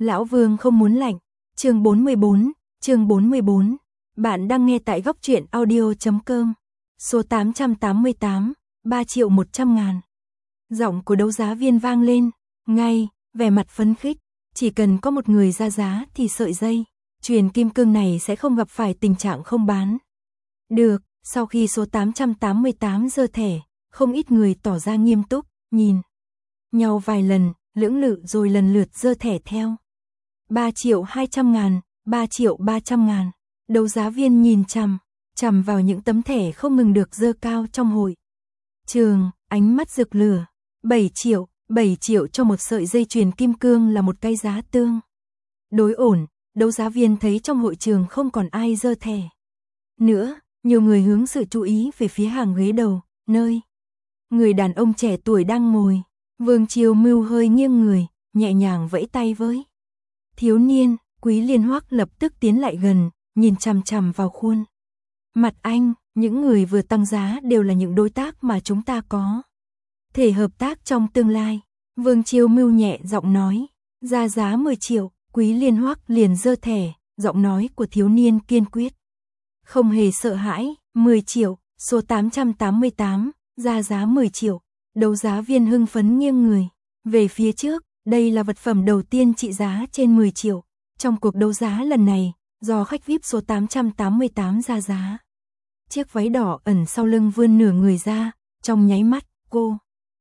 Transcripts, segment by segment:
Lão Vương không muốn lạnh. Chương 44. Bạn đang nghe tại góc truyện audio.com. Số 888, 3.100.000. Giọng của đấu giá viên vang lên, ngay, vẻ mặt phấn khích. Chỉ cần có một người ra giá thì sợi dây chuyền kim cương này sẽ không gặp phải tình trạng không bán được. Sau khi số 888 giơ thẻ, không ít người tỏ ra nghiêm túc, nhìn nhau vài lần, lưỡng lự rồi lần lượt giơ thẻ theo. 3.200.000, 3.300.000. Đấu giá viên nhìn chằm vào những tấm thẻ không ngừng được giơ cao trong hội trường, ánh mắt rực lửa. 7 triệu cho một sợi dây chuyền kim cương là một cái giá tương đối ổn. Đấu giá viên thấy trong hội trường không còn ai giơ thẻ nữa, nhiều người hướng sự chú ý về phía hàng ghế đầu, nơi người đàn ông trẻ tuổi đang ngồi. Vương Chiêu Mưu hơi nghiêng người, nhẹ nhàng vẫy tay với thiếu niên. Quý Liên Hoắc lập tức tiến lại gần, nhìn chằm vào khuôn mặt anh. Những người vừa tăng giá đều là những đối tác mà chúng ta có thể hợp tác trong tương lai. Vương Chiêu Mưu nhẹ giọng nói, ra giá 10 triệu. Quý Liên Hoắc liền giơ thẻ, giọng nói của thiếu niên kiên quyết, không hề sợ hãi. 10 triệu, số 888, ra giá 10 triệu. Đấu giá viên hưng phấn nghiêng người về phía trước, đây là vật phẩm đầu tiên trị giá trên 10 triệu. Trong cuộc đấu giá lần này, do khách VIP số 888 ra giá. Chiếc váy đỏ ẩn sau lưng vươn nửa người ra, trong nháy mắt, cô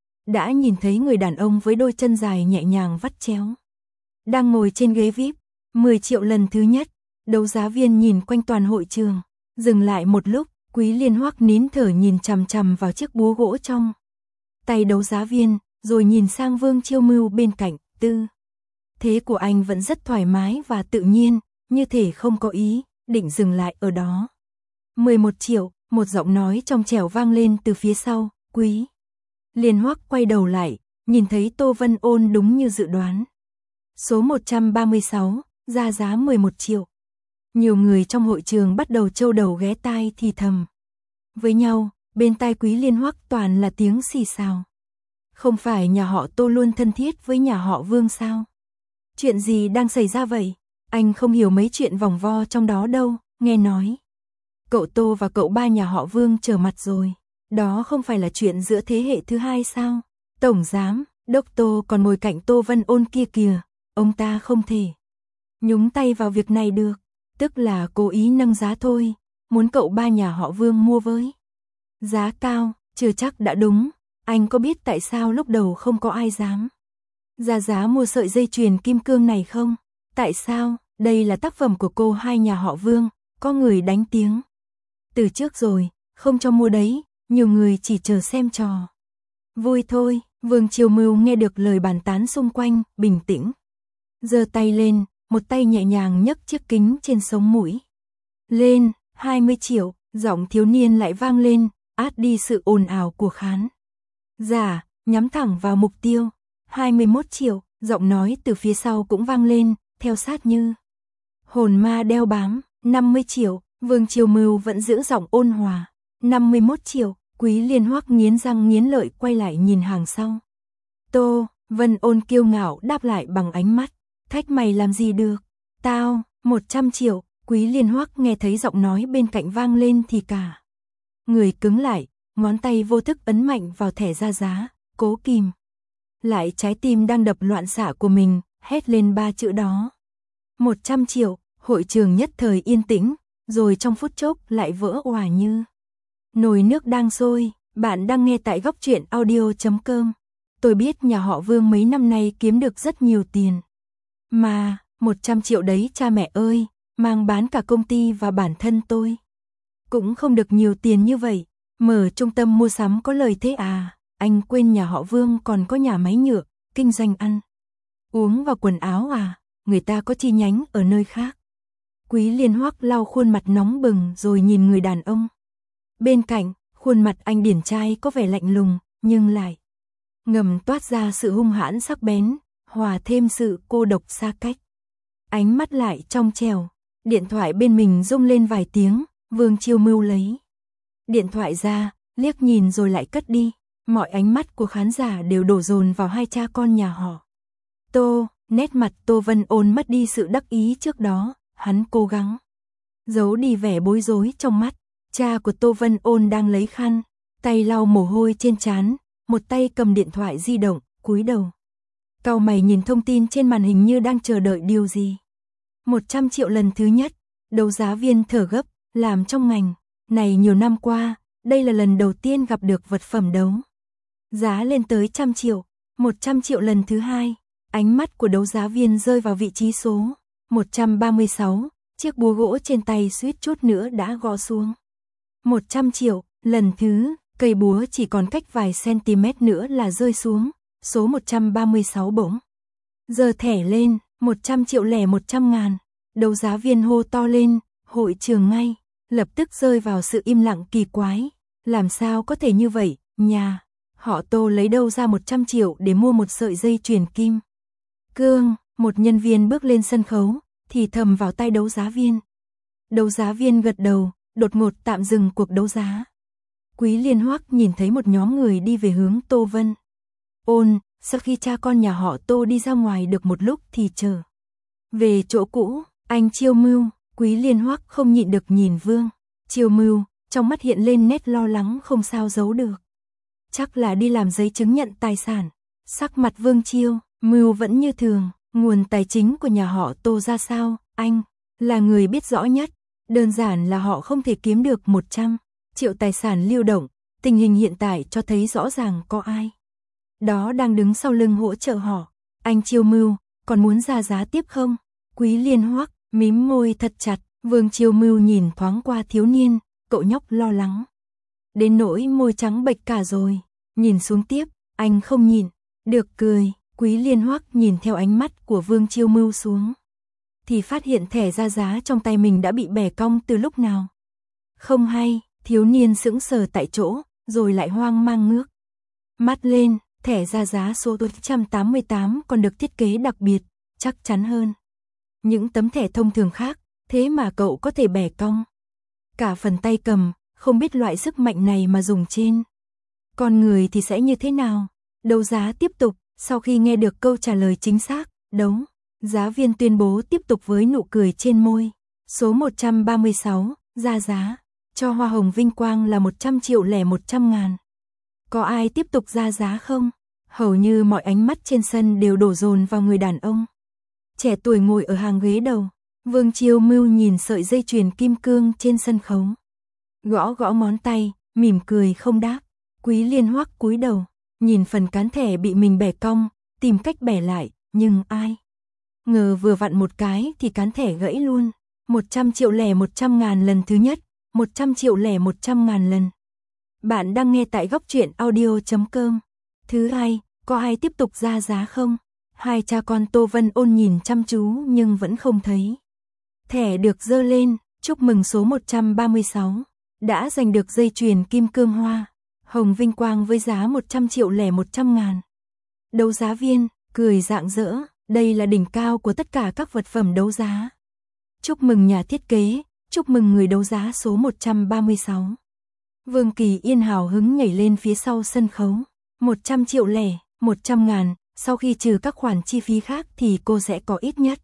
đã nhìn thấy người đàn ông với đôi chân dài nhẹ nhàng vắt chéo đang ngồi trên ghế VIP. 10 triệu lần thứ nhất. Đấu giá viên nhìn quanh toàn hội trường, dừng lại một lúc. Quý Liên Hoắc nín thở nhìn chằm vào chiếc búa gỗ trong tay đấu giá viên, rồi nhìn sang Vương Chiêu Mưu bên cạnh. Tư thế của anh vẫn rất thoải mái và tự nhiên, như thể không có ý định dừng lại ở đó. 11 triệu, một giọng nói trong trẻo vang lên từ phía sau. Quý Liên Hoắc quay đầu lại, nhìn thấy Tô Vân Ôn đúng như dự đoán. Số 136, ra giá 11 triệu. Nhiều người trong hội trường bắt đầu trâu đầu ghé tai thì thầm với nhau, bên tai Quý Liên Hoắc toàn là tiếng xì xào. Không phải nhà họ Tô luôn thân thiết với nhà họ Vương sao? Chuyện gì đang xảy ra vậy? Anh không hiểu mấy chuyện vòng vo trong đó đâu. Nghe nói cậu Tô và cậu ba nhà họ Vương trở mặt rồi. Đó không phải là chuyện giữa thế hệ thứ hai sao? Tổng giám đốc Tô còn ngồi cạnh Tô Vân Ôn kia kìa. Ông ta không thể nhúng tay vào việc này được. Tức là cố ý nâng giá thôi, muốn cậu ba nhà họ Vương mua với giá cao. Chưa chắc đã đúng. Anh có biết tại sao lúc đầu không có ai dám ra giá mua sợi dây chuyền kim cương này không? Tại sao? Đây là tác phẩm của cô hai nhà họ Vương. Có người đánh tiếng từ trước rồi, không cho mua đấy. Nhiều người chỉ chờ xem trò vui thôi. Vương Chiêu Mưu nghe được lời bàn tán xung quanh, bình tĩnh giơ tay lên, một tay nhẹ nhàng nhấc chiếc kính trên sống mũi lên. 20 triệu, giọng thiếu niên lại vang lên, át đi sự ồn ào của khán giả, nhắm thẳng vào mục tiêu. 21 triệu, giọng nói từ phía sau cũng vang lên, theo sát như hồn ma đeo bám. 50 triệu, Vương Chiêu Mưu vẫn giữ giọng ôn hòa. 51 triệu, Quý Liên Hoắc nghiến răng nghiến lợi quay lại nhìn hàng sau. Tô Vân Ôn kiêu ngạo đáp lại bằng ánh mắt, thách mày làm gì được? Tao. 100 triệu, Quý Liên Hoắc nghe thấy giọng nói bên cạnh vang lên thì cả người cứng lại, ngón tay vô thức ấn mạnh vào thẻ ra giá, cố kìm lại trái tim đang đập loạn xạ của mình, hét lên 3 chữ đó. 100 triệu, hội trường nhất thời yên tĩnh, rồi trong phút chốc lại vỡ òa như nồi nước đang sôi. Bạn đang nghe tại góc truyện audio.com. Tôi biết nhà họ Vương mấy năm nay kiếm được rất nhiều tiền. Mà, 100 triệu đấy cha mẹ ơi, mang bán cả công ty và bản thân tôi cũng không được nhiều tiền như vậy. Mở trung tâm mua sắm có lời thế à? Anh quên nhà họ Vương còn có nhà máy nhựa, kinh doanh ăn uống và quần áo à? Người ta có chi nhánh ở nơi khác. Quý Liên Hoắc lau khuôn mặt nóng bừng rồi nhìn người đàn ông bên cạnh. Khuôn mặt anh điển trai có vẻ lạnh lùng, nhưng lại ngầm toát ra sự hung hãn sắc bén, hòa thêm sự cô độc xa cách. Ánh mắt lại trong trẻo. Điện thoại bên mình rung lên vài tiếng. Vương Chiêu Mưu lấy điện thoại ra, liếc nhìn rồi lại cất đi. Mọi ánh mắt của khán giả đều đổ dồn vào hai cha con nhà họ Tô. Nét mặt Tô Vân Ôn mất đi sự đắc ý trước đó, hắn cố gắng giấu đi vẻ bối rối trong mắt. Cha của Tô Vân Ôn đang lấy khăn, tay lau mồ hôi trên trán, một tay cầm điện thoại di động, cúi đầu. Cau mày nhìn thông tin trên màn hình như đang chờ đợi điều gì. 100 triệu lần thứ nhất, đấu giá viên thở gấp, làm trong ngành này nhiều năm qua, đây là lần đầu tiên gặp được vật phẩm đấu giá lên tới 100 triệu. 100 triệu lần thứ hai, ánh mắt của đấu giá viên rơi vào vị trí số 136, chiếc búa gỗ trên tay suýt chút nữa đã gõ xuống. 100 triệu, lần thứ, cây búa chỉ còn cách vài cm nữa là rơi xuống, số 136 bỗng giơ thẻ lên, 100 triệu lẻ 100 ngàn, đấu giá viên hô to lên, hội trường ngay, lập tức rơi vào sự im lặng kỳ quái, làm sao có thể như vậy, nhà họ Tô lấy đâu ra 100 triệu để mua một sợi dây chuyền kim cương. Một nhân viên bước lên sân khấu, thì thầm vào tai đấu giá viên. Đấu giá viên gật đầu, đột ngột tạm dừng cuộc đấu giá. Quý Liên Hoắc nhìn thấy một nhóm người đi về hướng Tô Vân Ôn, sau khi cha con nhà họ Tô đi ra ngoài được một lúc thì trở về chỗ cũ. Anh Chiêu Mưu, Quý Liên Hoắc không nhịn được nhìn Vương Chiêu Mưu, trong mắt hiện lên nét lo lắng không sao giấu được. Chắc là đi làm giấy chứng nhận tài sản. Sắc mặt Vương Chiêu Mưu vẫn như thường. Nguồn tài chính của nhà họ Tô ra sao, anh là người biết rõ nhất. Đơn giản là họ không thể kiếm được 100 triệu tài sản lưu động. Tình hình hiện tại cho thấy rõ ràng có ai đó đang đứng sau lưng hỗ trợ họ. Anh Chiêu Mưu, còn muốn ra giá tiếp không? Quý Liên Hoắc mím môi thật chặt. Vương Chiêu Mưu nhìn thoáng qua thiếu niên, cậu nhóc lo lắng đến nỗi môi trắng bệch cả rồi. Nhìn xuống tiếp, anh không nhịn được cười. Quý Liên Hoắc nhìn theo ánh mắt của Vương Chiêu Mưu xuống, thì phát hiện thẻ ra giá trong tay mình đã bị bẻ cong từ lúc nào. Không hay, thiếu niên sững sờ tại chỗ, rồi lại hoang mang ngước mắt lên. Thẻ ra giá số 188 còn được thiết kế đặc biệt, chắc chắn hơn những tấm thẻ thông thường khác, thế mà cậu có thể bẻ cong cả phần tay cầm. Không biết loại sức mạnh này mà dùng trên con người thì sẽ như thế nào. Đấu giá tiếp tục. Sau khi nghe được câu trả lời chính xác, đấu giá viên tuyên bố tiếp tục với nụ cười trên môi. Số 136, ra giá, cho hoa hồng vinh quang là 100 triệu lẻ 100 ngàn. Có ai tiếp tục ra giá không? Hầu như mọi ánh mắt trên sân đều đổ dồn vào người đàn ông trẻ tuổi ngồi ở hàng ghế đầu. Vương Chiêu Mưu nhìn sợi dây chuyền kim cương trên sân khấu, gõ gõ ngón tay, mỉm cười không đáp. Quý Liên Hoắc cúi đầu, nhìn phần cán thẻ bị mình bẻ cong, tìm cách bẻ lại, nhưng ai ngờ vừa vặn một cái thì cán thẻ gãy luôn. 100 triệu lẻ 100 ngàn lần thứ nhất, 100 triệu lẻ 100 ngàn lần. Bạn đang nghe tại góc truyện audio.com. Thứ hai, có ai tiếp tục ra giá không? Hai cha con Tô Vân Ôn nhìn chăm chú nhưng vẫn không thấy thẻ được dơ lên. Chúc mừng số 136 đã giành được dây chuyền kim cương hoa hồng vinh quang với giá 100 triệu lẻ 100 ngàn. Đấu giá viên cười rạng rỡ, đây là đỉnh cao của tất cả các vật phẩm đấu giá. Chúc mừng nhà thiết kế, chúc mừng người đấu giá số 136. Vương Kỳ Yên hào hứng nhảy lên phía sau sân khấu. 100 triệu lẻ 100 ngàn, sau khi trừ các khoản chi phí khác thì cô sẽ có ít nhất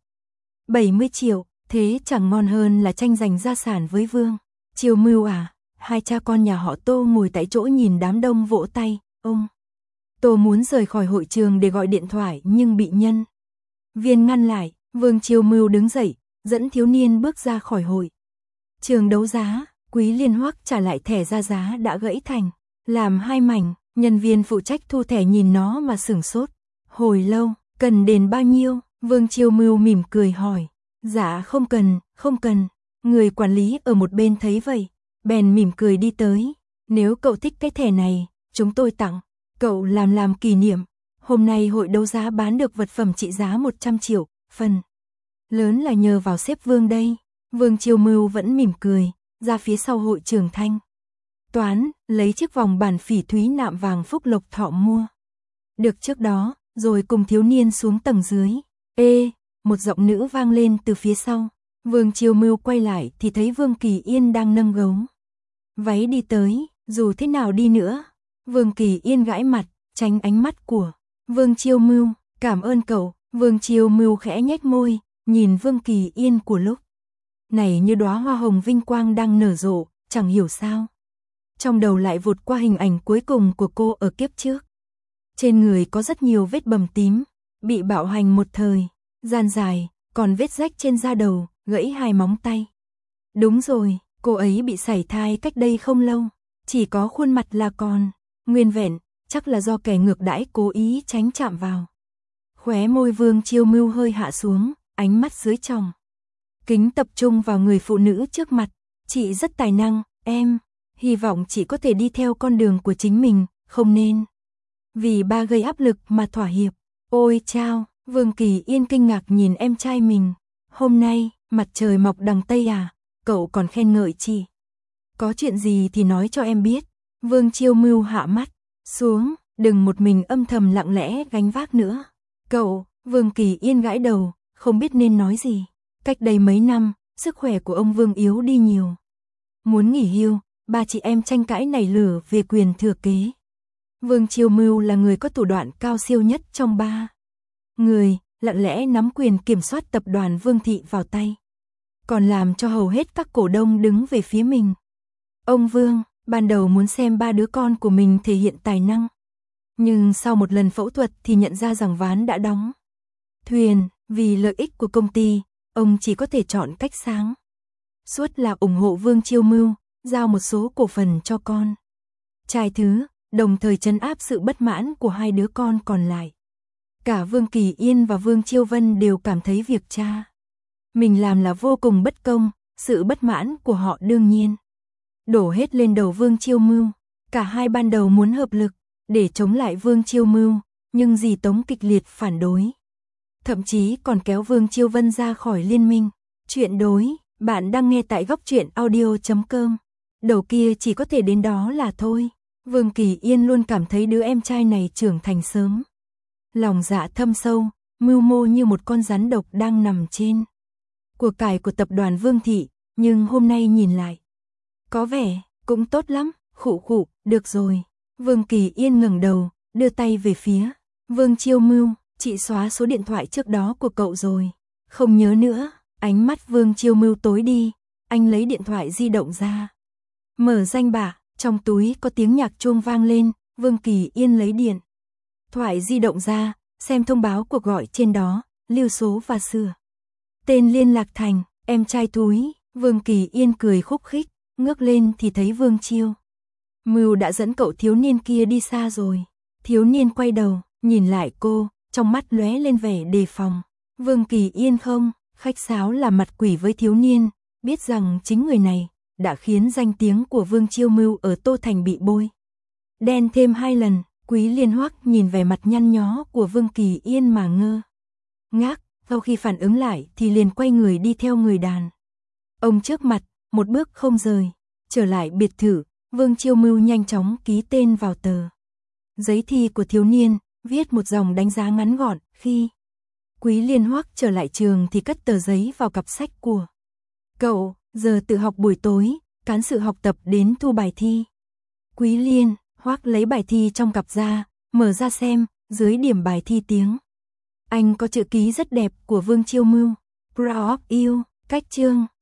70 triệu, thế chẳng ngon hơn là tranh giành gia sản với Vương Chiêu Mưu à? Hai cha con nhà họ Tô ngồi tại chỗ nhìn đám đông vỗ tay. Ông Tô muốn rời khỏi hội trường để gọi điện thoại nhưng bị nhân viên ngăn lại. Vương Chiêu Mưu đứng dậy, dẫn thiếu niên bước ra khỏi hội trường đấu giá. Quý Liên Hoắc trả lại thẻ ra giá đã gãy thành làm hai mảnh. Nhân viên phụ trách thu thẻ nhìn nó mà sửng sốt hồi lâu. Cần đền bao nhiêu? Vương Chiêu Mưu mỉm cười hỏi. Dạ không cần, không cần. Người quản lý ở một bên thấy vậy, bèn mỉm cười đi tới. Nếu cậu thích cái thẻ này, chúng tôi tặng cậu làm kỷ niệm. Hôm nay hội đấu giá bán được vật phẩm trị giá 100 triệu, phần lớn là nhờ vào sếp Vương đây. Vương Chiêu Mưu vẫn mỉm cười, ra phía sau hội trường thanh toán, lấy chiếc vòng bản phỉ thúy nạm vàng Phúc Lộc Thọ mua được trước đó, rồi cùng thiếu niên xuống tầng dưới. Ê, một giọng nữ vang lên từ phía sau. Vương Chiêu Mưu quay lại thì thấy Vương Kỳ Yên đang nâng gấu váy đi tới. Dù thế nào đi nữa, Vương Kỳ Yên gãi mặt, tránh ánh mắt của Vương Chiêu Mưu. Cảm ơn cậu, Vương Chiêu Mưu khẽ nhếch môi, nhìn Vương Kỳ Yên của lúc này như đóa hoa hồng vinh quang đang nở rộ, chẳng hiểu sao. Trong đầu lại vụt qua hình ảnh cuối cùng của cô ở kiếp trước. Trên người có rất nhiều vết bầm tím, bị bạo hành một thời, gian dài, còn vết rách trên da đầu, gãy 2 móng tay. Đúng rồi, cô ấy bị sảy thai cách đây không lâu, chỉ có khuôn mặt là còn nguyên vẹn, chắc là do kẻ ngược đãi cố ý tránh chạm vào. Khóe môi Vương Chiêu Mưu hơi hạ xuống, ánh mắt dưới tròng kính tập trung vào người phụ nữ trước mặt. Chị rất tài năng, em hy vọng chị có thể đi theo con đường của chính mình, không nên vì ba gây áp lực mà thỏa hiệp. Ôi chao, Vương Kỳ Yên kinh ngạc nhìn em trai mình. Hôm nay, mặt trời mọc đằng Tây à, cậu còn khen ngợi chị. Có chuyện gì thì nói cho em biết. Vương Chiêu Mưu hạ mắt xuống, đừng một mình âm thầm lặng lẽ gánh vác nữa. Cậu, Vương Kỳ Yên gãi đầu, không biết nên nói gì. Cách đây mấy năm, sức khỏe của ông Vương yếu đi nhiều. Muốn nghỉ hưu, ba chị em tranh cãi nảy lửa về quyền thừa kế. Vương Chiêu Mưu là người có thủ đoạn cao siêu nhất trong ba người, lặng lẽ nắm quyền kiểm soát tập đoàn Vương Thị vào tay. Còn làm cho hầu hết các cổ đông đứng về phía mình. Ông Vương, ban đầu muốn xem ba đứa con của mình thể hiện tài năng. Nhưng sau một lần phẫu thuật thì nhận ra rằng ván đã đóng thuyền, vì lợi ích của công ty, ông chỉ có thể chọn cách sáng suốt là ủng hộ Vương Chiêu Mưu, giao một số cổ phần cho con trai thứ, đồng thời trấn áp sự bất mãn của 2 đứa con còn lại. Cả Vương Kỳ Yên và Vương Chiêu Vân đều cảm thấy việc cha mình làm là vô cùng bất công, sự bất mãn của họ đương nhiên đổ hết lên đầu Vương Chiêu Mưu. Cả hai ban đầu muốn hợp lực để chống lại Vương Chiêu Mưu, nhưng dì Tống kịch liệt phản đối. Thậm chí còn kéo Vương Chiêu Vân ra khỏi liên minh. Chuyện đối, bạn đang nghe tại góc truyện audio.com. Đầu kia chỉ có thể đến đó là thôi. Vương Kỳ Yên luôn cảm thấy đứa em trai này trưởng thành sớm. Lòng dạ thâm sâu, mưu mô như một con rắn độc đang nằm trên của cải của tập đoàn Vương Thị, nhưng hôm nay nhìn lại, có vẻ cũng tốt lắm. Khụ khụ, được rồi. Vương Kỳ Yên ngẩng đầu, đưa tay về phía Vương Chiêu Mưu. Chị xóa số điện thoại trước đó của cậu rồi. Không nhớ nữa. Ánh mắt Vương Chiêu Mưu tối đi. Anh lấy điện thoại di động ra, mở danh bạ. Trong túi có tiếng nhạc chuông vang lên. Vương Kỳ Yên lấy điện thoại di động ra, xem thông báo cuộc gọi trên đó, lưu số và sửa tên liên lạc thành em trai túi. Vương Kỳ Yên cười khúc khích, ngước lên thì thấy Vương Chiêu Mưu đã dẫn cậu thiếu niên kia đi xa rồi. Thiếu niên quay đầu, nhìn lại cô, trong mắt lóe lên vẻ đề phòng. Vương Kỳ Yên không khách sáo làm mặt quỷ với thiếu niên, biết rằng chính người này đã khiến danh tiếng của Vương Chiêu Mưu ở Tô Thành bị bôi đen thêm 2 lần. Quý Liên Hoắc nhìn vẻ mặt nhăn nhó của Vương Kỳ Yên mà ngơ ngác, sau khi phản ứng lại thì liền quay người đi theo người đàn ông trước mặt, một bước không rời. Trở lại biệt thự, Vương Chiêu Mưu nhanh chóng ký tên vào tờ giấy thi của thiếu niên, viết một dòng đánh giá ngắn gọn. Khi Quý Liên Hoắc trở lại trường thì cất tờ giấy vào cặp sách của cậu. Giờ tự học buổi tối, cán sự học tập đến thu bài thi. Quý Liên Hoắc lấy bài thi trong cặp ra, mở ra xem, dưới điểm bài thi tiếng Anh có chữ ký rất đẹp của Vương Chiêu Mưu. Proud of you. Cách chương